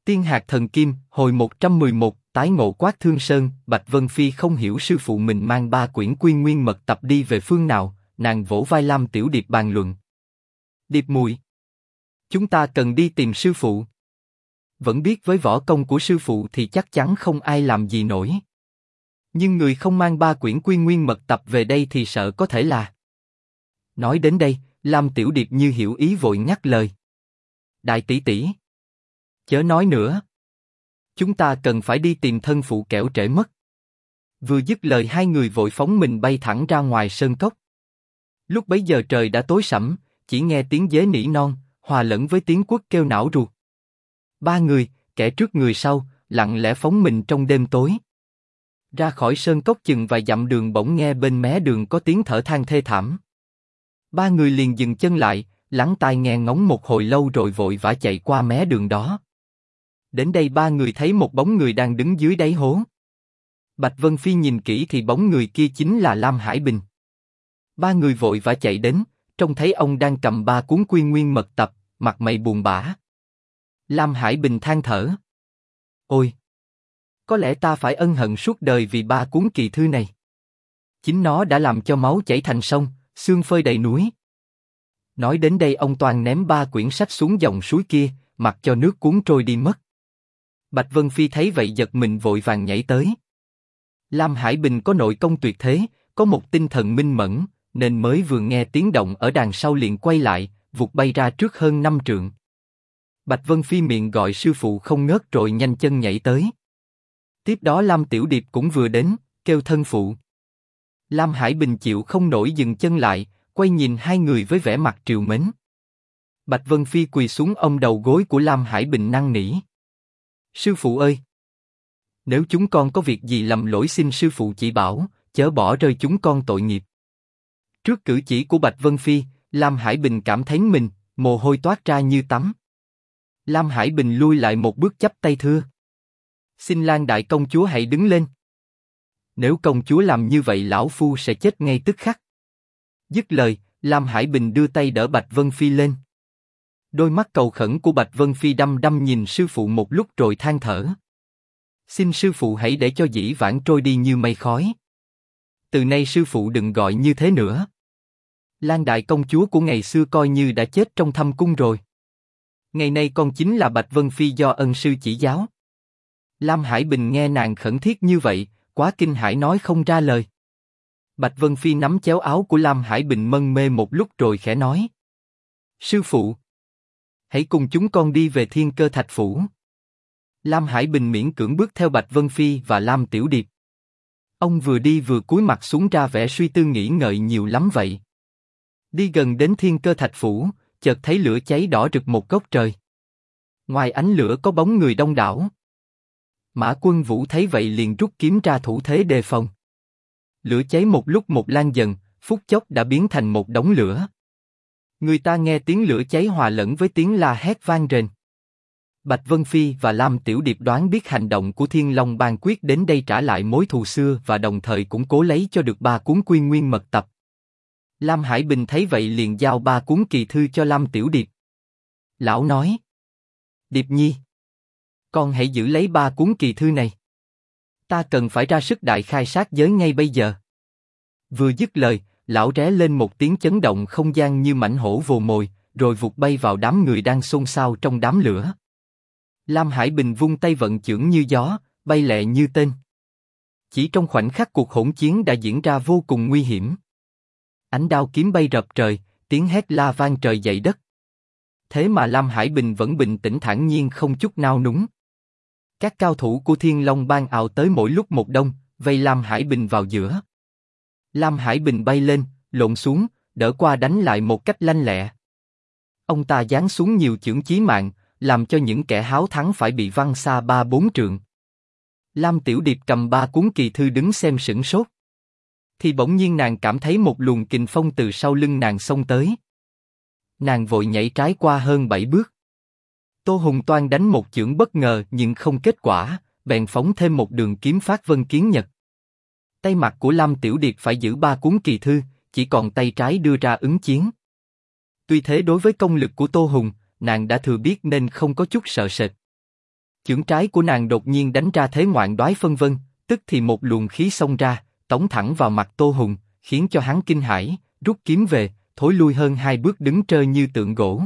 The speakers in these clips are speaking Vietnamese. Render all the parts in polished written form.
Tiên hạt thần kim, hồi 111, tái ngộ Quát Thương Sơn. Bạch Vân Phi không hiểu sư phụ mình mang 3 quyển Quy Nguyên Mật Tập đi về phương nào, nàng vỗ vai Lam Tiểu Điệp bàn luận. Điệp muội, chúng ta cần đi tìm sư phụ. Vẫn biết với võ công của sư phụ thì chắc chắn không ai làm gì nổi. Nhưng người không mang 3 quyển Quy Nguyên Mật Tập về đây thì sợ có thể là... Nói đến đây, Lam Tiểu Điệp như hiểu ý vội ngắt lời. Đại tỷ tỷ, chớ nói nữa. Chúng ta cần phải đi tìm thân phụ kẻo trễ mất. Vừa dứt lời hai người vội phóng mình bay thẳng ra ngoài sơn cốc. Lúc bấy giờ trời đã tối sẫm, chỉ nghe tiếng dế nỉ non, hòa lẫn với tiếng quất kêu não ruột. 3 người, kẻ trước người sau, lặng lẽ phóng mình trong đêm tối. Ra khỏi sơn cốc chừng vài dặm đường bỗng nghe bên mé đường có tiếng thở than thê thảm. 3 người liền dừng chân lại, lắng tai nghe ngóng một hồi lâu rồi vội vã chạy qua mé đường đó. Đến đây 3 người thấy một bóng người đang đứng dưới đáy hố. Bạch Vân Phi nhìn kỹ thì bóng người kia chính là Lam Hải Bình. 3 người vội vã chạy đến, trông thấy ông đang cầm 3 cuốn Quy Nguyên Mật Tập, mặt mày buồn bã. Lam Hải Bình than thở. Ôi! Có lẽ ta phải ân hận suốt đời vì 3 cuốn kỳ thư này. Chính nó đã làm cho máu chảy thành sông, xương phơi đầy núi. Nói đến đây ông toàn ném 3 quyển sách xuống dòng suối kia, mặc cho nước cuốn trôi đi mất. Bạch Vân Phi thấy vậy giật mình vội vàng nhảy tới. Lam Hải Bình có nội công tuyệt thế, có một tinh thần minh mẫn, nên mới vừa nghe tiếng động ở đằng sau liền quay lại, vụt bay ra trước hơn 5 trượng. Bạch Vân Phi miệng gọi sư phụ không ngớt rồi nhanh chân nhảy tới. Tiếp đó Lam Tiểu Điệp cũng vừa đến, kêu thân phụ. Lam Hải Bình chịu không nổi dừng chân lại, quay nhìn hai người với vẻ mặt trìu mến. Bạch Vân Phi quỳ xuống ôm đầu gối của Lam Hải Bình năn nỉ. Sư phụ ơi! Nếu chúng con có việc gì lầm lỗi xin sư phụ chỉ bảo, chớ bỏ rơi chúng con tội nghiệp. Trước cử chỉ của Bạch Vân Phi, Lam Hải Bình cảm thấy mình, mồ hôi toát ra như tắm. Lam Hải Bình lui lại một bước chắp tay thưa. Xin Lan đại công chúa hãy đứng lên. Nếu công chúa làm như vậy lão phu sẽ chết ngay tức khắc. Dứt lời, Lam Hải Bình đưa tay đỡ Bạch Vân Phi lên. Đôi mắt cầu khẩn của Bạch Vân Phi đăm đăm nhìn sư phụ một lúc rồi than thở. Xin sư phụ hãy để cho dĩ vãng trôi đi như mây khói. Từ nay sư phụ đừng gọi như thế nữa. Lan đại công chúa của ngày xưa coi như đã chết trong thâm cung rồi. Ngày nay con chính là Bạch Vân Phi do ân sư chỉ giáo. Lam Hải Bình nghe nàng khẩn thiết như vậy, quá kinh hãi nói không ra lời. Bạch Vân Phi nắm chéo áo của Lam Hải Bình mân mê một lúc rồi khẽ nói. Sư phụ! Hãy cùng chúng con đi về Thiên Cơ Thạch Phủ. Lam Hải Bình miễn cưỡng bước theo Bạch Vân Phi và Lam Tiểu Điệp. Ông vừa đi vừa cúi mặt xuống ra vẻ suy tư nghĩ ngợi nhiều lắm vậy. Đi gần đến Thiên Cơ Thạch Phủ, chợt thấy lửa cháy đỏ rực một góc trời. Ngoài ánh lửa có bóng người đông đảo. Mã Quân Vũ thấy vậy liền rút kiếm ra thủ thế đề phòng. Lửa cháy một lúc một lan dần, phút chốc đã biến thành một đống lửa. Người ta nghe tiếng lửa cháy hòa lẫn với tiếng la hét vang rền. Bạch Vân Phi và Lam Tiểu Điệp đoán biết hành động của Thiên Long Bang quyết đến đây trả lại mối thù xưa và đồng thời cũng cố lấy cho được 3 cuốn Quy Nguyên Mật Tập. Lam Hải Bình thấy vậy liền giao 3 cuốn kỳ thư cho Lam Tiểu Điệp. Lão nói. Điệp nhi, con hãy giữ lấy 3 cuốn kỳ thư này. Ta cần phải ra sức đại khai sát giới ngay bây giờ. Vừa dứt lời, lão ré lên một tiếng chấn động không gian như mãnh hổ vồ mồi, rồi vụt bay vào đám người đang xôn xao trong đám lửa. Lam Hải Bình vung tay vận chưởng như gió, bay lẹ như tên. Chỉ trong khoảnh khắc cuộc hỗn chiến đã diễn ra vô cùng nguy hiểm. Ánh đao kiếm bay rập trời, tiếng hét la vang trời dậy đất. Thế mà Lam Hải Bình vẫn bình tĩnh thản nhiên không chút nao núng. Các cao thủ của Thiên Long Bang ào tới mỗi lúc một đông, vây Lam Hải Bình vào giữa. Lam Hải Bình bay lên, lộn xuống, đỡ qua đánh lại một cách lanh lẹ. Ông ta giáng xuống nhiều chưởng chí mạng, làm cho những kẻ háo thắng phải bị văng xa 3-4 trượng. Lam Tiểu Điệp cầm 3 cuốn kỳ thư đứng xem sửng sốt. Thì bỗng nhiên nàng cảm thấy một luồng kình phong từ sau lưng nàng xông tới. Nàng vội nhảy trái qua hơn 7 bước. Tô Hùng toan đánh một chưởng bất ngờ nhưng không kết quả, bèn phóng thêm một đường kiếm phát vân kiến nhật. Tay mặt của Lam Tiểu Điệp phải giữ 3 cuốn kỳ thư, chỉ còn tay trái đưa ra ứng chiến. Tuy thế đối với công lực của Tô Hùng, nàng đã thừa biết nên không có chút sợ sệt. Chưởng trái của nàng đột nhiên đánh ra thế ngoạn đoái phân vân, tức thì một luồng khí xông ra, tống thẳng vào mặt Tô Hùng, khiến cho hắn kinh hãi, rút kiếm về, thối lui hơn 2 bước đứng trơ như tượng gỗ.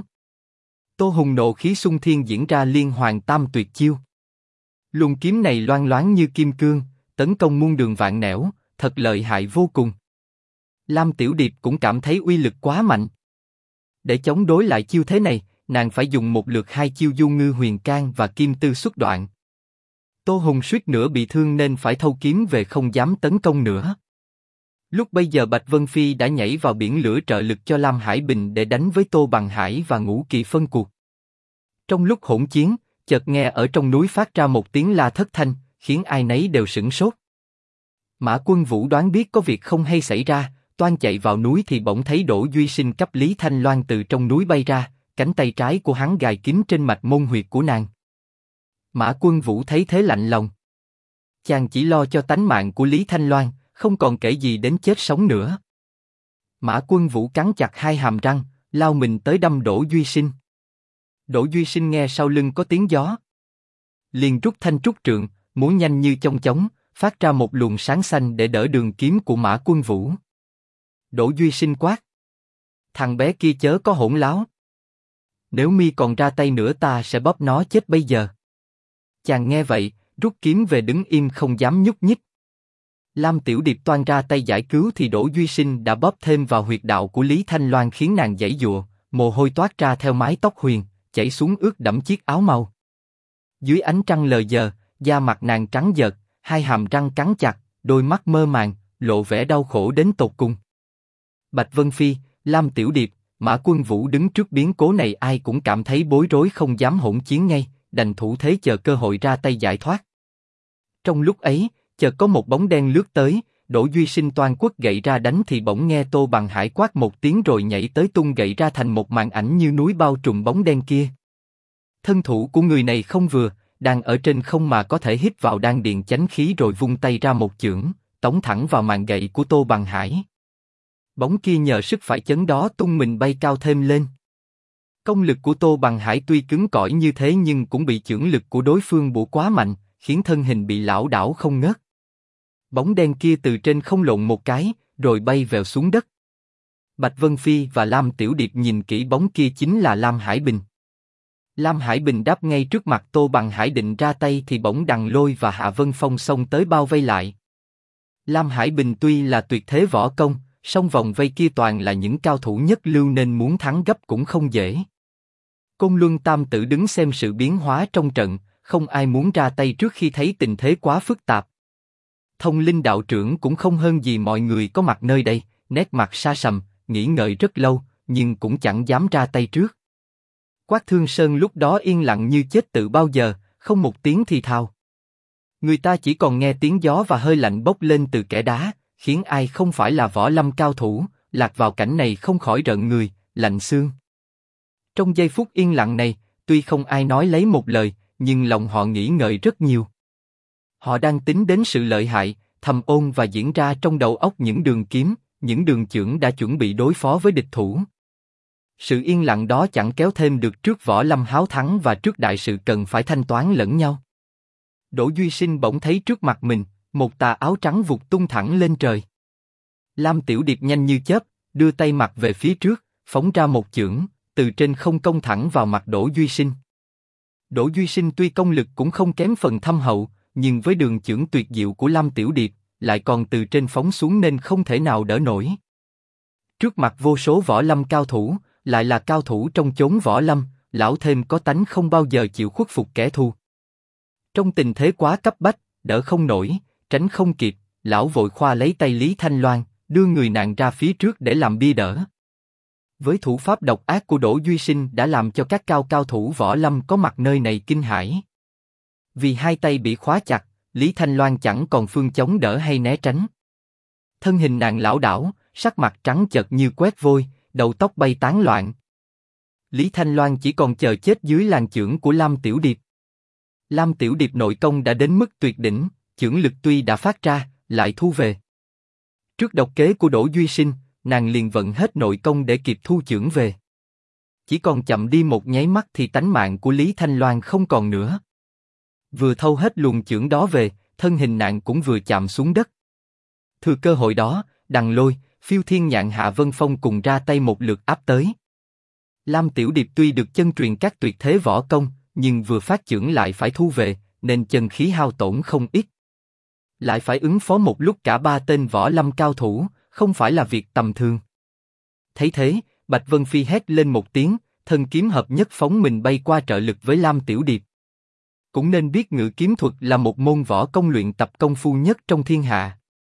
Tô Hùng nộ khí xung thiên diễn ra liên hoàn tam tuyệt chiêu. Luồng kiếm này loang loáng như kim cương, tấn công muôn đường vạn nẻo, thật lợi hại vô cùng. Lam Tiểu Điệp cũng cảm thấy uy lực quá mạnh. Để chống đối lại chiêu thế này, nàng phải dùng một lượt 2 chiêu du ngư huyền can và kim tư xuất đoạn. Tô Hùng suýt nữa bị thương nên phải thâu kiếm về không dám tấn công nữa. Lúc bây giờ Bạch Vân Phi đã nhảy vào biển lửa trợ lực cho Lam Hải Bình để đánh với Tô Bằng Hải và Ngũ Kỳ phân cuộc. Trong lúc hỗn chiến, chợt nghe ở trong núi phát ra một tiếng la thất thanh, khiến ai nấy đều sửng sốt. Mã Quân Vũ đoán biết có việc không hay xảy ra, toan chạy vào núi thì bỗng thấy Đỗ Duy Sinh cấp Lý Thanh Loan từ trong núi bay ra, cánh tay trái của hắn gài kín trên mạch môn huyệt của nàng. Mã Quân Vũ thấy thế lạnh lòng. Chàng chỉ lo cho tánh mạng của Lý Thanh Loan, không còn kể gì đến chết sống nữa. Mã Quân Vũ cắn chặt hai hàm răng, lao mình tới đâm Đỗ Duy Sinh. Đỗ Duy Sinh nghe sau lưng có tiếng gió, liền rút thanh trúc trượng, múa nhanh như chong chóng, phát ra một luồng sáng xanh để đỡ đường kiếm của Mã Quân Vũ. Đỗ Duy Sinh quát: "Thằng bé kia chớ có hỗn láo. Nếu mi còn ra tay nữa ta sẽ bóp nó chết bây giờ." Chàng nghe vậy, rút kiếm về đứng im không dám nhúc nhích. Lam Tiểu Điệp toan ra tay giải cứu thì Đỗ Duy Sinh đã bóp thêm vào huyệt đạo của Lý Thanh Loan khiến nàng giãy giụa, mồ hôi toát ra theo mái tóc huyền, chảy xuống ướt đẫm chiếc áo màu. Dưới ánh trăng lờ dờ, da mặt nàng trắng nhợt, hai hàm răng cắn chặt, đôi mắt mơ màng, lộ vẻ đau khổ đến tột cùng. Bạch Vân Phi, Lam Tiểu Điệp, Mã Quân Vũ đứng trước biến cố này ai cũng cảm thấy bối rối không dám hỗn chiến ngay, đành thủ thế chờ cơ hội ra tay giải thoát. Trong lúc ấy, chợt có một bóng đen lướt tới, Đỗ Duy Sinh toan quất gậy ra đánh thì bỗng nghe Tô Bằng Hải quát một tiếng rồi nhảy tới tung gậy ra thành một màn ảnh như núi bao trùm bóng đen kia. Thân thủ của người này không vừa, đang ở trên không mà có thể hít vào đan điền chánh khí rồi vung tay ra một chưởng, tống thẳng vào màn gậy của Tô Bằng Hải. Bóng kia nhờ sức phải chấn đó tung mình bay cao thêm lên. Công lực của Tô Bằng Hải tuy cứng cỏi như thế nhưng cũng bị chưởng lực của đối phương bổ quá mạnh, khiến thân hình bị lảo đảo không ngớt. Bóng đen kia từ trên không lộn một cái, rồi bay vèo xuống đất. Bạch Vân Phi và Lam Tiểu Điệp nhìn kỹ bóng kia chính là Lam Hải Bình. Lam Hải Bình đáp ngay trước mặt Tô Bằng Hải định ra tay thì bỗng Đằng Lôi và Hạ Vân Phong xông tới bao vây lại. Lam Hải Bình tuy là tuyệt thế võ công, song vòng vây kia toàn là những cao thủ nhất lưu nên muốn thắng gấp cũng không dễ. Côn Luân Tam Tử đứng xem sự biến hóa trong trận, không ai muốn ra tay trước khi thấy tình thế quá phức tạp. Thông Linh đạo trưởng cũng không hơn gì mọi người có mặt nơi đây, nét mặt sa sầm, nghĩ ngợi rất lâu, nhưng cũng chẳng dám ra tay trước. Quát Thương Sơn lúc đó yên lặng như chết tự bao giờ, không một tiếng thì thào. Người ta chỉ còn nghe tiếng gió và hơi lạnh bốc lên từ kẽ đá, khiến ai không phải là võ lâm cao thủ, lạc vào cảnh này không khỏi rợn người, lạnh xương. Trong giây phút yên lặng này, tuy không ai nói lấy một lời, nhưng lòng họ nghĩ ngợi rất nhiều. Họ đang tính đến sự lợi hại, thầm ôn và diễn ra trong đầu óc những đường kiếm, những đường chưởng đã chuẩn bị đối phó với địch thủ. Sự yên lặng đó chẳng kéo thêm được trước võ lâm háo thắng và trước đại sự cần phải thanh toán lẫn nhau. Đỗ Duy Sinh bỗng thấy trước mặt mình, một tà áo trắng vụt tung thẳng lên trời. Lam Tiểu Điệp nhanh như chớp, đưa tay mặt về phía trước, phóng ra một chưởng, từ trên không công thẳng vào mặt Đỗ Duy Sinh. Đỗ Duy Sinh tuy công lực cũng không kém phần thâm hậu, nhưng với đường chưởng tuyệt diệu của Lam Tiểu Điệp, lại còn từ trên phóng xuống nên không thể nào đỡ nổi. Trước mặt vô số võ lâm cao thủ, lại là cao thủ trong chốn võ lâm, lão thêm có tánh không bao giờ chịu khuất phục kẻ thù. Trong tình thế quá cấp bách, đỡ không nổi, tránh không kịp, lão vội khoa lấy tay Lý Thanh Loan, đưa người nàng ra phía trước để làm bia đỡ. Với thủ pháp độc ác của Đỗ Duy Sinh đã làm cho các cao thủ võ lâm có mặt nơi này kinh hãi. Vì hai tay bị khóa chặt, Lý Thanh Loan chẳng còn phương chống đỡ hay né tránh. Thân hình nàng lảo đảo, sắc mặt trắng chợt như quét vôi, đầu tóc bay tán loạn. Lý Thanh Loan chỉ còn chờ chết dưới làn chưởng của Lam Tiểu Điệp. Lam Tiểu Điệp nội công đã đến mức tuyệt đỉnh, chưởng lực tuy đã phát ra, lại thu về. Trước độc kế của Đỗ Duy Sinh, nàng liền vận hết nội công để kịp thu chưởng về. Chỉ còn chậm đi một nháy mắt thì tánh mạng của Lý Thanh Loan không còn nữa. Vừa thâu hết luồng chưởng đó về, thân hình nàng cũng vừa chạm xuống đất. Thừa cơ hội đó, Đằng Lôi, Phiêu Thiên Nhạn Hạ Vân Phong cùng ra tay một lượt áp tới. Lam Tiểu Điệp tuy được chân truyền các tuyệt thế võ công, nhưng vừa phát chưởng lại phải thu về, nên chân khí hao tổn không ít. Lại phải ứng phó một lúc cả ba tên võ lâm cao thủ, không phải là việc tầm thường. Thấy thế, Bạch Vân Phi hét lên một tiếng, thân kiếm hợp nhất phóng mình bay qua trợ lực với Lam Tiểu Điệp. Cũng nên biết ngự kiếm thuật là một môn võ công luyện tập công phu nhất trong thiên hạ.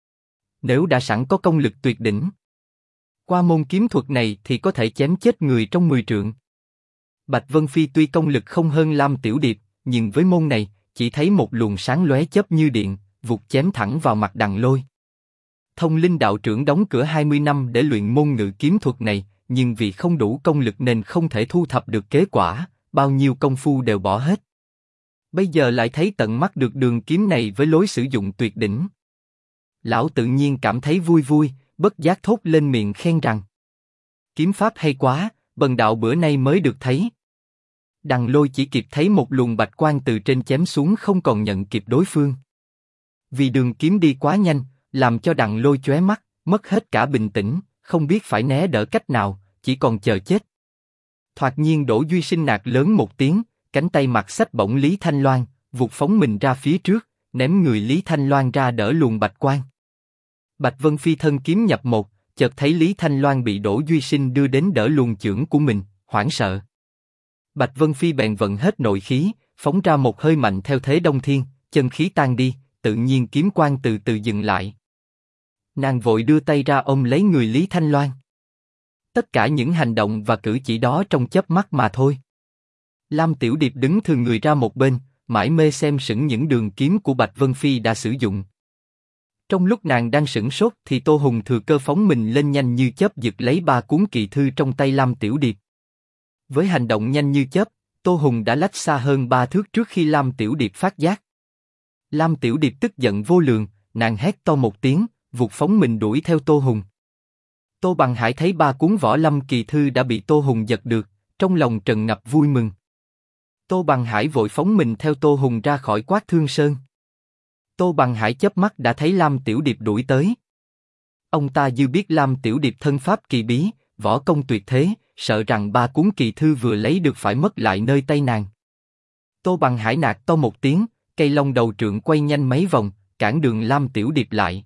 Nếu đã sẵn có công lực tuyệt đỉnh, qua môn kiếm thuật này thì có thể chém chết người trong 10 trượng. Bạch Vân Phi tuy công lực không hơn Lam Tiểu Điệp, nhưng với môn này, chỉ thấy một luồng sáng lóe chớp như điện, vụt chém thẳng vào mặt Đằng Lôi. Thông Linh đạo trưởng đóng cửa 20 năm để luyện môn ngự kiếm thuật này, nhưng vì không đủ công lực nên không thể thu thập được kết quả, bao nhiêu công phu đều bỏ hết. Bây giờ lại thấy tận mắt được đường kiếm này với lối sử dụng tuyệt đỉnh. Lão tự nhiên cảm thấy vui vui, bất giác thốt lên miệng khen rằng: kiếm pháp hay quá, bần đạo bữa nay mới được thấy. Đằng Lôi chỉ kịp thấy một luồng bạch quang từ trên chém xuống không còn nhận kịp đối phương. Vì đường kiếm đi quá nhanh, làm cho Đằng Lôi chóe mắt, mất hết cả bình tĩnh, không biết phải né đỡ cách nào, chỉ còn chờ chết. Thoạt nhiên Đỗ Duy Sinh nạt lớn một tiếng, cánh tay mặt xách bổng Lý Thanh Loan, vụt phóng mình ra phía trước, ném người Lý Thanh Loan ra đỡ luồng bạch quang. Bạch Vân Phi thân kiếm nhập một, chợt thấy Lý Thanh Loan bị Đỗ Duy Sinh đưa đến đỡ luồng chưởng của mình, hoảng sợ. Bạch Vân Phi bèn vận hết nội khí, phóng ra một hơi mạnh theo thế Đông Thiên, chân khí tan đi, tự nhiên kiếm quang từ từ dừng lại. Nàng vội đưa tay ra ôm lấy người Lý Thanh Loan. Tất cả những hành động và cử chỉ đó trong chớp mắt mà thôi. Lam Tiểu Điệp đứng thừ người ra một bên, mải mê xem sững những đường kiếm của Bạch Vân Phi đã sử dụng. Trong lúc nàng đang sửng sốt thì Tô Hùng thừa cơ phóng mình lên nhanh như chớp giật lấy 3 cuốn kỳ thư trong tay Lam Tiểu Điệp. Với hành động nhanh như chớp, Tô Hùng đã lách xa hơn 3 thước trước khi Lam Tiểu Điệp phát giác. Lam Tiểu Điệp tức giận vô lượng, nàng hét to một tiếng, vụt phóng mình đuổi theo Tô Hùng. Tô Bằng Hải thấy 3 cuốn võ lâm kỳ thư đã bị Tô Hùng giật được, trong lòng trần ngập vui mừng. Tô Bằng Hải vội phóng mình theo Tô Hùng ra khỏi Quát Thương Sơn. Tô Bằng Hải chớp mắt đã thấy Lam Tiểu Điệp đuổi tới. Ông ta dư biết Lam Tiểu Điệp thân pháp kỳ bí, võ công tuyệt thế, sợ rằng 3 cuốn kỳ thư vừa lấy được phải mất lại nơi tay nàng. Tô Bằng Hải nạt to một tiếng, cây long đầu trượng quay nhanh mấy vòng, cản đường Lam Tiểu Điệp lại.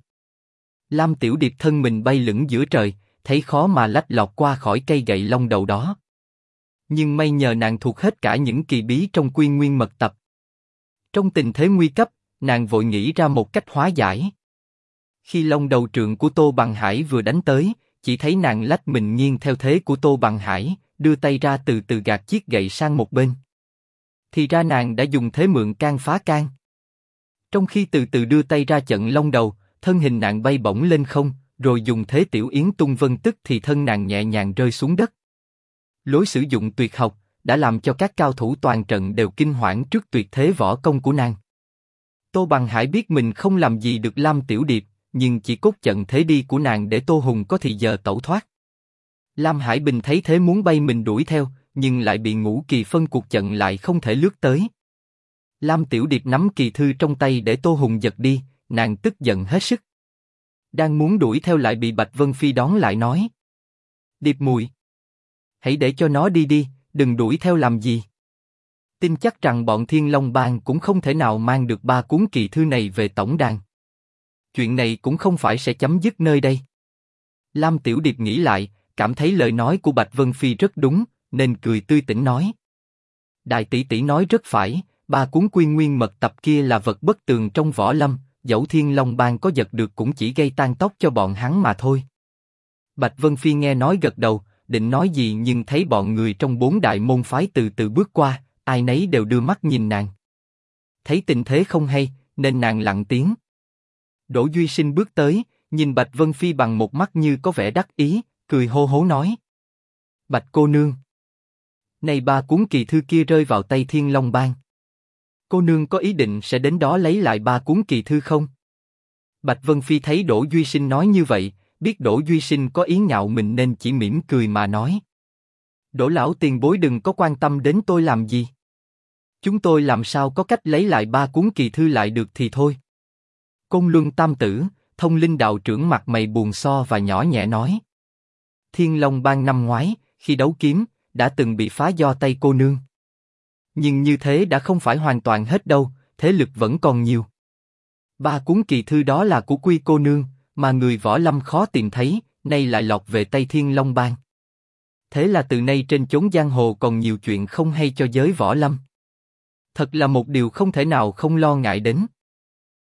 Lam Tiểu Điệp thân mình bay lững giữa trời, thấy khó mà lách lọt qua khỏi cây gậy long đầu đó. Nhưng may nhờ nàng thuộc hết cả những kỳ bí trong Quy Nguyên Mật Tập. Trong tình thế nguy cấp, nàng vội nghĩ ra một cách hóa giải. Khi long đầu trượng của Tô Bằng Hải vừa đánh tới, chỉ thấy nàng lách mình nghiêng theo thế của Tô Bằng Hải, đưa tay ra từ từ gạt chiếc gậy sang một bên. Thì ra nàng đã dùng thế mượn can phá can. Trong khi từ từ đưa tay ra chặn long đầu, thân hình nàng bay bổng lên không, rồi dùng thế tiểu yến tung vân tức thì thân nàng nhẹ nhàng rơi xuống đất. Lối sử dụng tuyệt học đã làm cho các cao thủ toàn trận đều kinh hoảng trước tuyệt thế võ công của nàng. Tô Bằng Hải biết mình không làm gì được Lam Tiểu Điệp, nhưng chỉ cốt chặn thế đi của nàng để Tô Hùng có thì giờ tẩu thoát. Lam Hải Bình thấy thế muốn bay mình đuổi theo, nhưng lại bị Ngũ Kỳ Phân cuộc chặn lại không thể lướt tới. Lam Tiểu Điệp nắm kỳ thư trong tay để Tô Hùng giật đi, nàng tức giận hết sức. Đang muốn đuổi theo lại bị Bạch Vân Phi đón lại nói: Điệp muội, hãy để cho nó đi đi, đừng đuổi theo làm gì. Tin chắc rằng bọn Thiên Long Bang cũng không thể nào mang được 3 cuốn kỳ thư này về tổng đàn. Chuyện này cũng không phải sẽ chấm dứt nơi đây. Lam Tiểu Điệp nghĩ lại, cảm thấy lời nói của Bạch Vân Phi rất đúng, nên cười tươi tỉnh nói: Đại tỷ tỷ nói rất phải, 3 cuốn Quy Nguyên Mật Tập kia là vật bất tường trong võ lâm, dẫu Thiên Long Bang có giật được cũng chỉ gây tan tóc cho bọn hắn mà thôi. Bạch Vân Phi nghe nói gật đầu, định nói gì nhưng thấy bọn người trong 4 đại môn phái từ từ bước qua, ai nấy đều đưa mắt nhìn nàng. Thấy tình thế không hay, nên nàng lặng tiếng. Đỗ Duy Sinh bước tới, nhìn Bạch Vân Phi bằng một mắt như có vẻ đắc ý, cười hô hố nói: Bạch cô nương, này 3 cuốn kỳ thư kia rơi vào tay Thiên Long Bang. Cô nương có ý định sẽ đến đó lấy lại 3 cuốn kỳ thư không? Bạch Vân Phi thấy Đỗ Duy Sinh nói như vậy, biết Đỗ Duy Sinh có ý nhạo mình nên chỉ mỉm cười mà nói: Đỗ lão tiền bối đừng có quan tâm đến tôi làm gì. Chúng tôi làm sao có cách lấy lại 3 cuốn kỳ thư lại được thì thôi. Côn Luân Tam Tử, Thông Linh đạo trưởng mặt mày buồn so và nhỏ nhẹ nói. Thiên Long Bang năm ngoái, khi đấu kiếm, đã từng bị phá do tay cô nương. Nhưng như thế đã không phải hoàn toàn hết đâu, thế lực vẫn còn nhiều. 3 cuốn kỳ thư đó là của Quy cô nương, mà người võ lâm khó tìm thấy, nay lại lọt về tay Thiên Long Bang. Thế là từ nay trên chốn giang hồ còn nhiều chuyện không hay cho giới võ lâm. Thật là một điều không thể nào không lo ngại đến.